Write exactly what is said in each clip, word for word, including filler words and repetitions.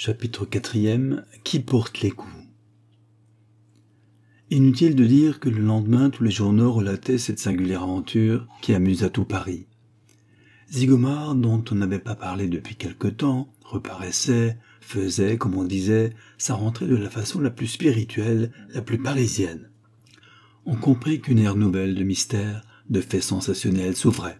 Chapitre quatrième. Qui porte les coups? Inutile de dire que le lendemain, tous les journaux relataient cette singulière aventure qui amusa tout Paris. Zigomar, dont on n'avait pas parlé depuis quelque temps, reparaissait, faisait, comme on disait, sa rentrée de la façon la plus spirituelle, la plus parisienne. On comprit qu'une ère nouvelle de mystère, de faits sensationnels s'ouvrait.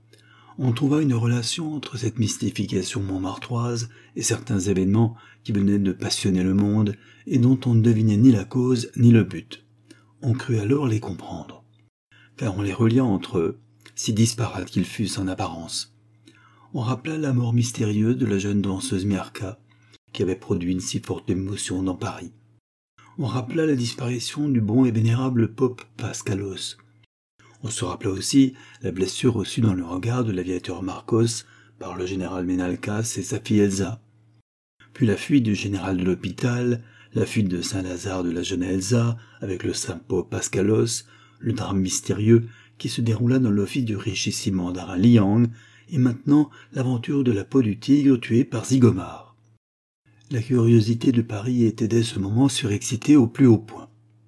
On trouva une relation entre cette mystification montmartroise et certains événements qui venaient de passionner le monde et dont on ne devinait ni la cause ni le but. On crut alors les comprendre, car on les relia entre eux, si disparates qu'ils fussent en apparence. On rappela la mort mystérieuse de la jeune danseuse Miarca, qui avait produit une si forte émotion dans Paris. On rappela la disparition du bon et vénérable Pope Pascalos. On se rappela aussi la blessure reçue dans le regard de l'aviateur Marcos par le général Menalcas et sa fille Elsa. Puis la fuite du général de l'hôpital, la fuite de Saint-Lazare de la jeune Elsa avec le saint Pope Pascalos, le drame mystérieux qui se déroula dans l'office du richissime mandarin Liang, et maintenant l'aventure de la peau du tigre tuée par Zigomar. La curiosité de Paris était dès ce moment surexcitée au plus haut point.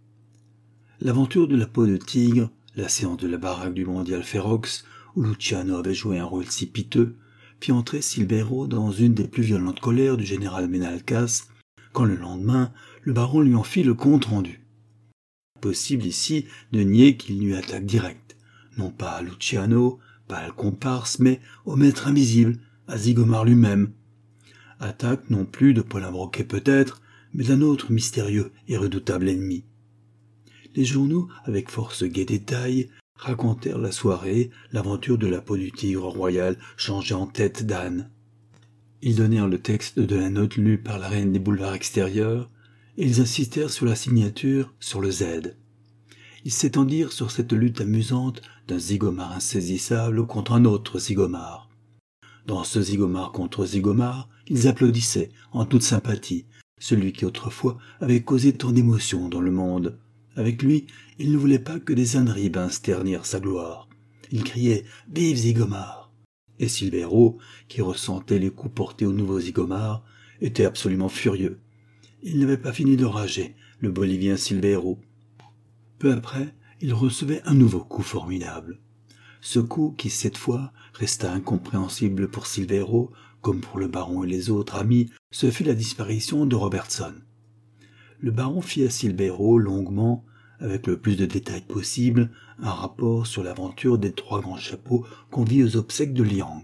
L'aventure de la peau de tigre, la séance de la baraque du mondial Ferox, où Luciano avait joué un rôle si piteux, fit entrer Silvero dans une des plus violentes colères du général Menalcas, quand le lendemain, le baron lui en fit le compte rendu. Impossible ici de nier qu'il n'eut attaque directe, non pas à Luciano, pas à le comparse, mais au maître invisible, à Zigomar lui-même. Attaque non plus de Paulin Broquet peut-être, mais d'un autre mystérieux et redoutable ennemi. Les journaux, avec force gai détail, racontèrent la soirée, l'aventure de la peau du tigre royal changée en tête d'âne. Ils donnèrent le texte de la note lue par la reine des boulevards extérieurs, et ils insistèrent sur la signature, sur le Z. Ils s'étendirent sur cette lutte amusante d'un Zigomar insaisissable contre un autre Zigomar. Dans ce Zigomar contre Zigomar, ils applaudissaient, en toute sympathie, celui qui autrefois avait causé tant d'émotions dans le monde. Avec lui, il ne voulait pas que des âneries vinssent ternir sa gloire. Il criait « Vive Zigomar !» Et Silvero, qui ressentait les coups portés au nouveau Zigomar, était absolument furieux. Il n'avait pas fini de rager, le Bolivien Silvero. Peu après, il recevait un nouveau coup formidable. Ce coup qui, cette fois, resta incompréhensible pour Silvero, comme pour le baron et les autres amis, ce fut la disparition de Robertson. Le baron fit à Silvero longuement, avec le plus de détails possible, un rapport sur l'aventure des trois grands chapeaux qu'on vit aux obsèques de Liang.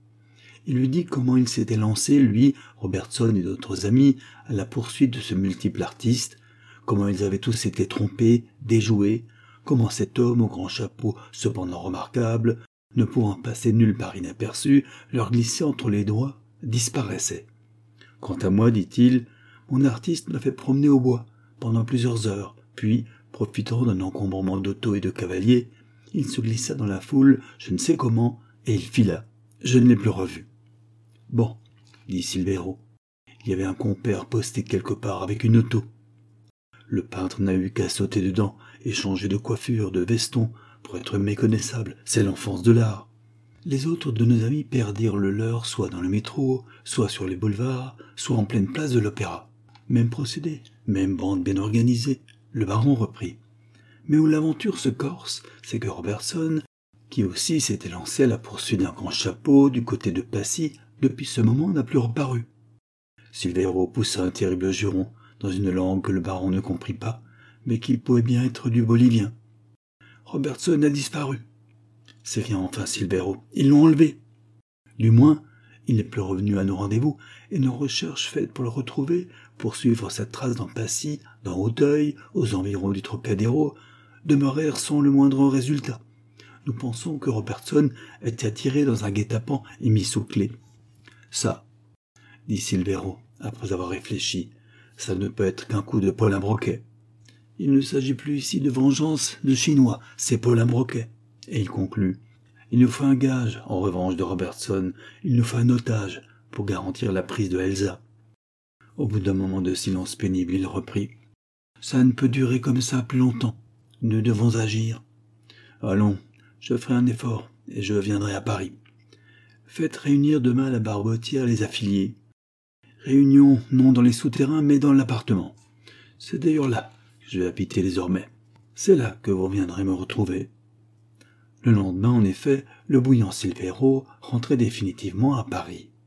Il lui dit comment il s'était lancé, lui, Robertson et d'autres amis, à la poursuite de ce multiple artiste, comment ils avaient tous été trompés, déjoués, comment cet homme au grand chapeau, cependant remarquable, ne pouvant passer nulle part inaperçu, leur glissait entre les doigts, disparaissait. Quant à moi, dit-il, mon artiste m'a fait promener au bois pendant plusieurs heures, puis, profitant d'un encombrement d'auto et de cavaliers, il se glissa dans la foule, je ne sais comment, et il fila. Je ne l'ai plus revu. Bon, dit Silvero, il y avait un compère posté quelque part avec une auto. Le peintre n'a eu qu'à sauter dedans et changer de coiffure, de veston, pour être méconnaissable, c'est l'enfance de l'art. Les autres de nos amis perdirent le leur soit dans le métro, soit sur les boulevards, soit en pleine place de l'opéra. Même procédé, même bande bien organisée, le baron reprit. Mais où l'aventure se corse, c'est que Robertson, qui aussi s'était lancé à la poursuite d'un grand chapeau du côté de Passy, depuis ce moment n'a plus reparu. Silvero poussa un terrible juron, dans une langue que le baron ne comprit pas, mais qui pouvait bien être du bolivien. Robertson a disparu. C'est rien enfin, Silvero, ils l'ont enlevé. Du moins, il n'est plus revenu à nos rendez-vous, et nos recherches faites pour le retrouver, pour suivre sa trace dans Passy, dans Auteuil, aux environs du Trocadéro, demeurèrent sans le moindre résultat. Nous pensons que Robertson était attiré dans un guet-apens et mis sous clé. Ça, dit Silvero, après avoir réfléchi, ça ne peut être qu'un coup de Paulin Broquet. Il ne s'agit plus ici de vengeance de Chinois, c'est Paulin Broquet. Et il conclut. Il nous faut un gage, en revanche de Robertson, il nous faut un otage, pour garantir la prise de Elsa. Au bout d'un moment de silence pénible, il reprit. Ça ne peut durer comme ça plus longtemps. Nous devons agir. Allons, je ferai un effort, et je viendrai à Paris. Faites réunir demain à la Barbotière les affiliés. Réunion non dans les souterrains, mais dans l'appartement. C'est d'ailleurs là que je vais habiter désormais. C'est là que vous viendrez me retrouver. » Le lendemain, en effet, le bouillant Silvero rentrait définitivement à Paris.